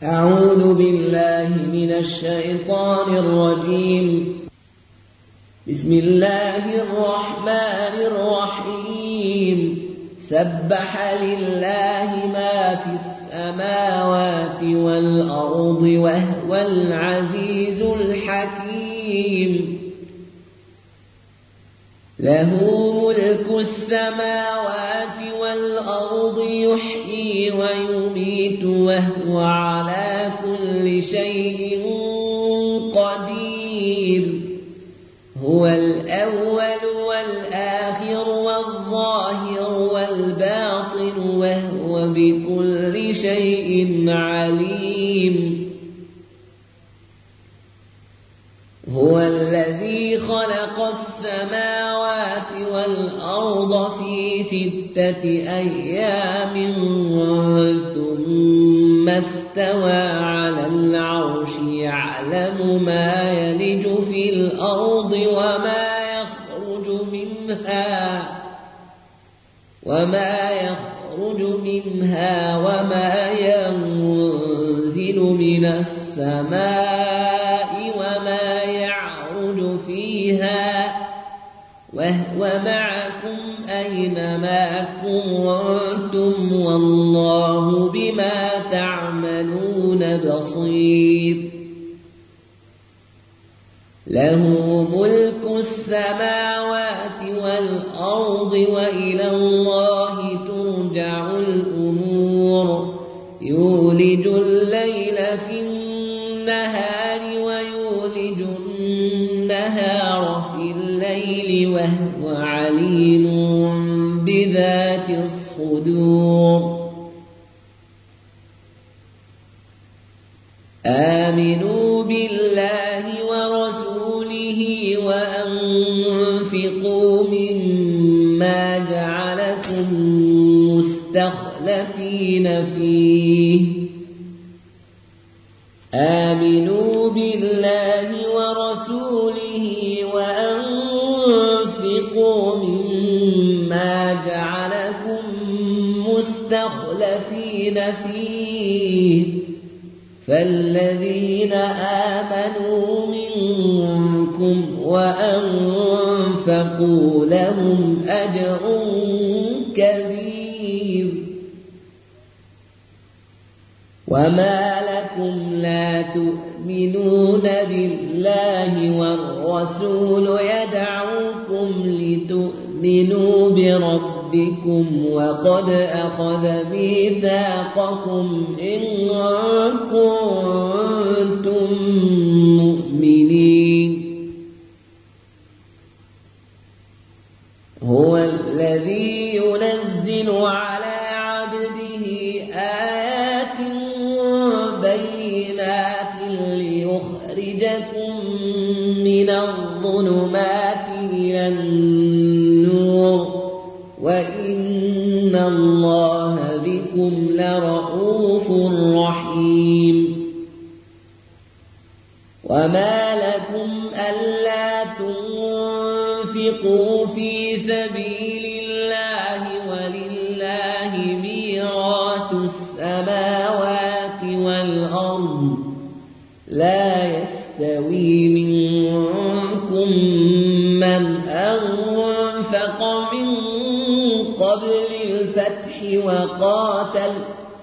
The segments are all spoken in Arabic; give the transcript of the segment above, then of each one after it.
أعوذ بالله من الشيطان الرجيم. بسم الله الرحمن الرحيم. سبح لله ما في السماوات والأرض وهو العزيز الحكيم. له ملك السماوات والأرض يحيي ويميت وهو على كل شيء قدير. هو الأول والآخر والظاهر والباطن وهو بكل شيء عليم. هو الذي خلق السماوات والأرض في 6 أيام ثم استوى على العرش يعلم ما يلج في الأرض وما يخرج منها وما ينزل من السماء وما يعرج فيها وهو معكم أينما كنتم والله بما تعملون بصير. له ملك السماوات والأرض وإلى الله ترجع الأمور. يولج الليل في النهار ويولج النهار في الليل وهو عليم بذات الصدور. آمنوا بالله ورسوله وأنفقوا مما جعلكم مستخلفين فيه. آمنوا بالله ورسوله وأنفقوا مما جعلكم مستخلفين فيه. فالذين آمنوا منكم وأنفقوا لهم أجر كبير. وما لكم لا تؤمنون بالله والرسول يدعوكم لتؤمنوا بربكم وقد أخذ ميثاقكم إن كنتم مؤمنين. هو الذي ينزل على عبده آيات بينات ليخرجكم من الظلمات إلى النور وإن الله بكم لرءوف رحيم. وما لكم ألا تنفقوا في سبيل الله ولله ميراث السماوات والأرض. لا يستوي منكم من أنفق من قبل الفتح وقاتل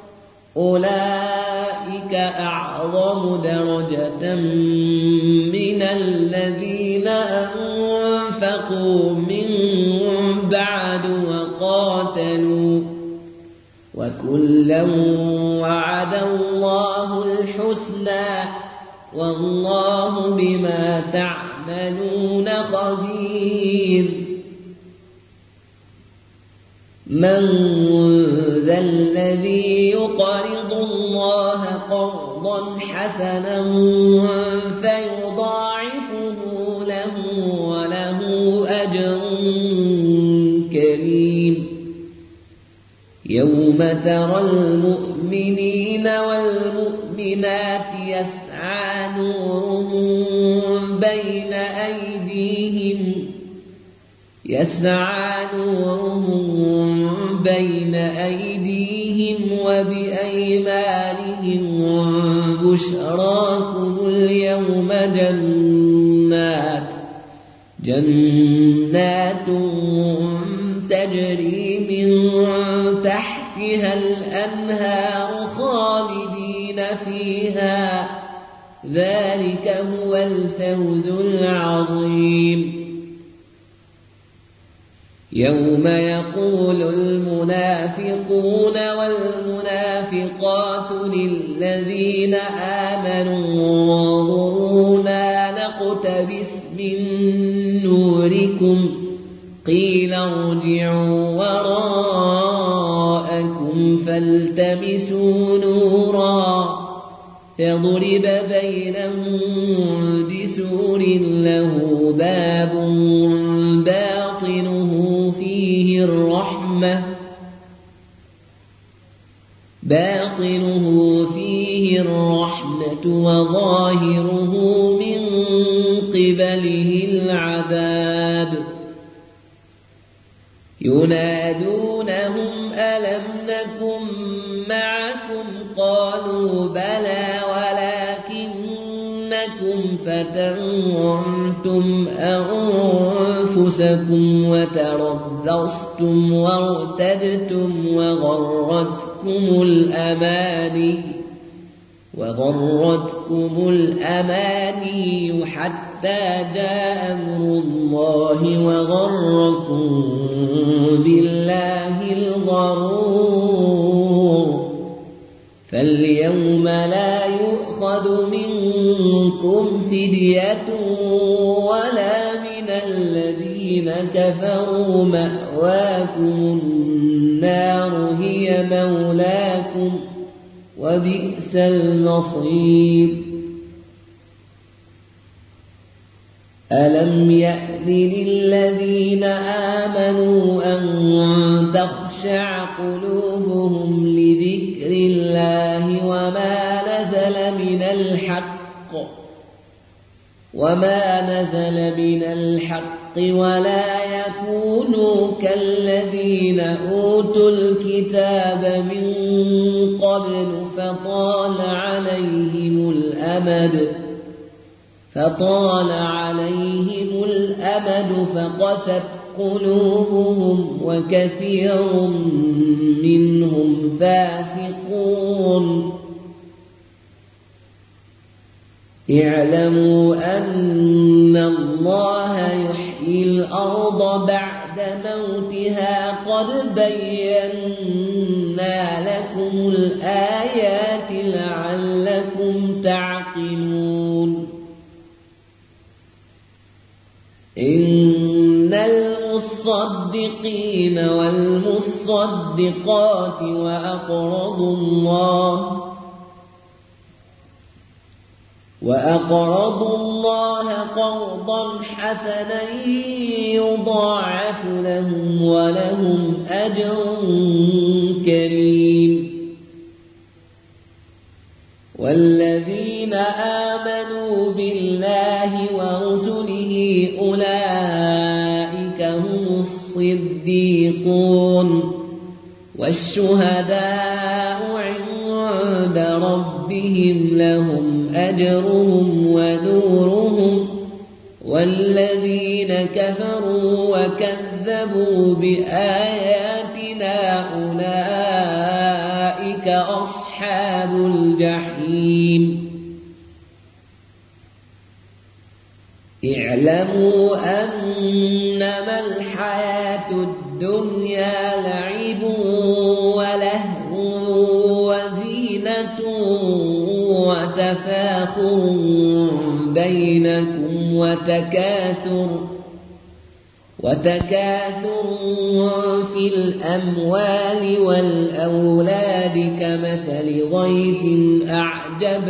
أولئك أعظم درجة من الذين أنفقوا من بعد وقاتلوا وكلا وعد الله الحسنى والله بما تعملون خبير. من ذا الذي يقرض الله قرضا حسنا فيضاعفه له وله أجر كريم. يوم ترى المؤمنين والمؤمنات يسعى نورهم بين أيديهم وبأيمانهم بشراكم اليوم جنات تجري من تحتها الأنهار خالدين فيها ذلك هو الفوز العظيم يوم يقول المنافقون والمنافقات للذين آمنوا انظرونا نقتبس من نوركم قيل ارجعوا وراءكم فالتمسوا نورا فضرب بينهم بسور له باب باطنه فيه الرحمة وظاهره من قبله العذاب ينادونهم ألم نكن معكم قالوا بلى ولكنكم فتنتم أنفسكم وتربصتم وارتبتم وغرتكم الأماني حتى جاء أمر الله وغركم بالله الغرور فاليوم لا يؤخذ منكم فدية ولا من الذين كفروا مأواكم النار هي مولاكم وبئس المصير ألم يأن للذين آمنوا أن تخشع قلوبهم لذكر الله وما نزل من الحق ولا يكونوا كالذين أوتوا الكتاب من قبل فطال عليهم الأمد فقست قلوبهم وكثير منهم فاسقون اعلموا أن الله يحيي الأرض بعد موتها قد بينا لكم الآيات لعلكم تعقلون إن المصدقين والمصدقات وأقرضوا الله قرضا حسنا يضاعف لهم ولهم أجر كريم والذين آمنوا بالله ورسله أولئك هم الصديقون والشهداء عند ربهم لهم أجرهم ونورهم والذين كفروا وكذبوا بآياتنا أولئك أصحاب الجحيم اعلموا أنما الحياة الدنيا لعب ولهو وزينة وتفاخر بينكم وتكاثر في الأموال والأولاد كمثل غيث أعجب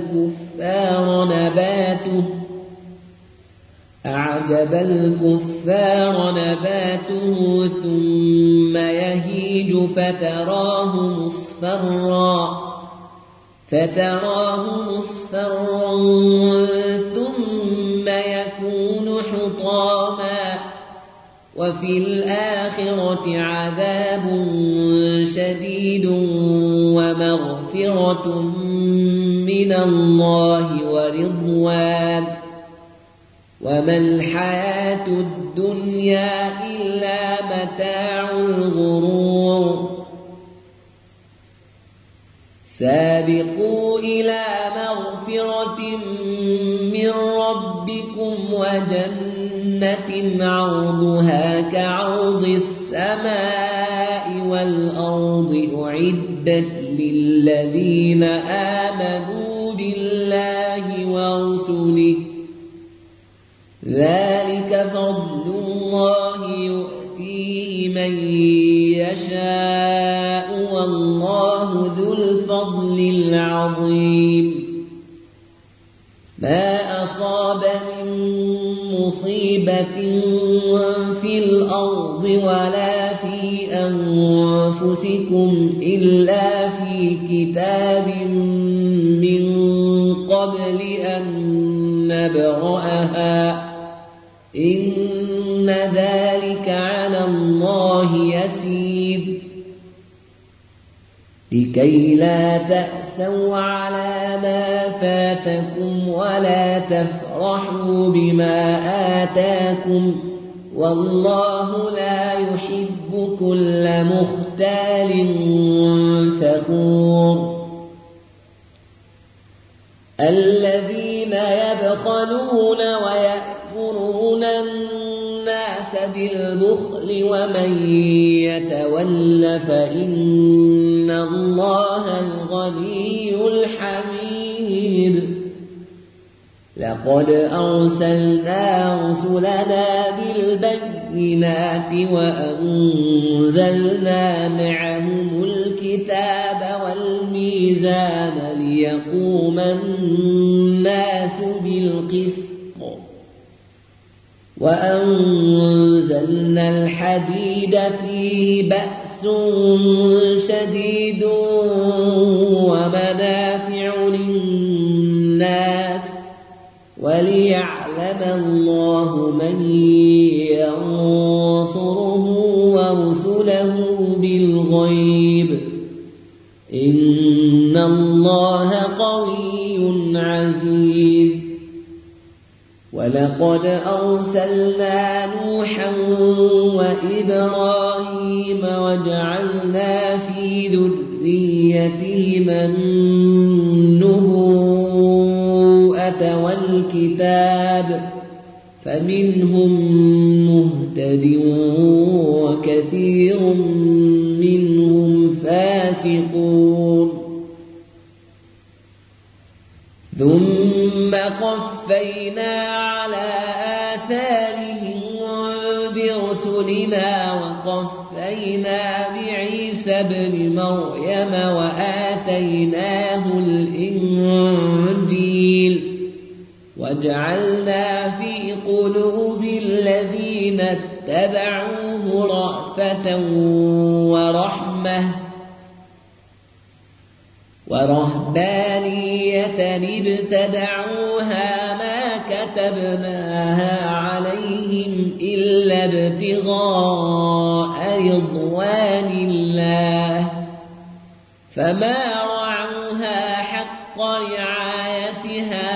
الكفار نباته ثم يهيج فتراه مصفرا ثم يكون حطاما وفي الآخرة عذاب شديد ومغفرة من من الله ورضوان وما الحياة الدنيا إلا متاع الغرور سابقوا إلى مغفرة من ربكم وجنة عرضها كعرض السماء والأرض أعدت للذين آمنوا بالله ورسله ذلك فضل الله يؤتيه من يشاء والله ذو الفضل العظيم ما أصاب من مصيبة في الأرض ولا في أنفسكم إلا في كتاب من قبل أن نبرأها إن ذلك على الله يسير لكي لا تأسوا على ما فاتكم ولا تفرحوا بما آتاكم والله لا يحب كل مختال فخور الذين يبخلون ويأمرون الناس بالبخل ومن يتول فإن الله الغني الحميد لقد أرسلنا رسلنا بالبينات وأنزلنا معهم الكتاب والميزان ليقوم الناس بالقسط وأنزلنا الحديد فيه بأس شديد ومنافع للناس وليعلم الله من ينصره ورسله بالغيب إن الله قوي عزيز ولقد أرسلنا نوحا وإبراهيم وجعلنا في ذريتهما النبوءة والكتاب فمنهم مهتد وكثير منهم فاسقون ثم قفينا على آثارهم برسلنا وقفينا بعيسى ابن مريم وآتيناه الإنجيل وجعلنا في قلوب الذين اتبعوه رأفة ورهبانية ابتدعوها ما كتبناها عليهم إلا ابتغاء رضوان الله فما رعوها حق رعايتها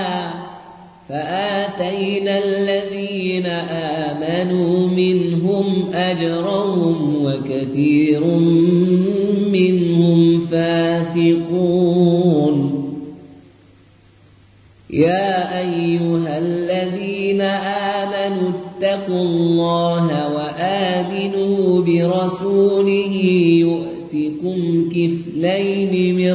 فآتينا الذين آمنوا منهم أجرهم وكثير منهم فاسقون يا أيها الذين آمنوا اتقوا الله وآمنوا برسوله يؤتكم كفلين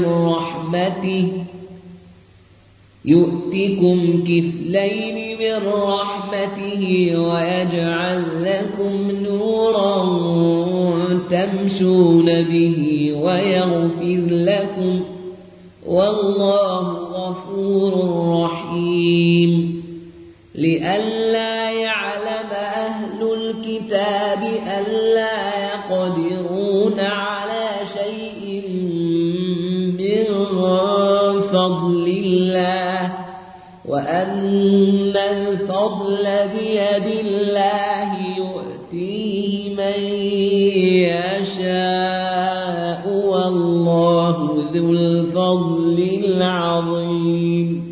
من رحمته ويجعل لكم نورا تمشون به ويغفر لكم والله غفور رحيم لئلا يعلم أهل الكتاب ألا يقدرون على شيء من فضل الله وأن الفضل بيد الله يؤتيه من يشاء والله ذو الفضل العظيم رحيم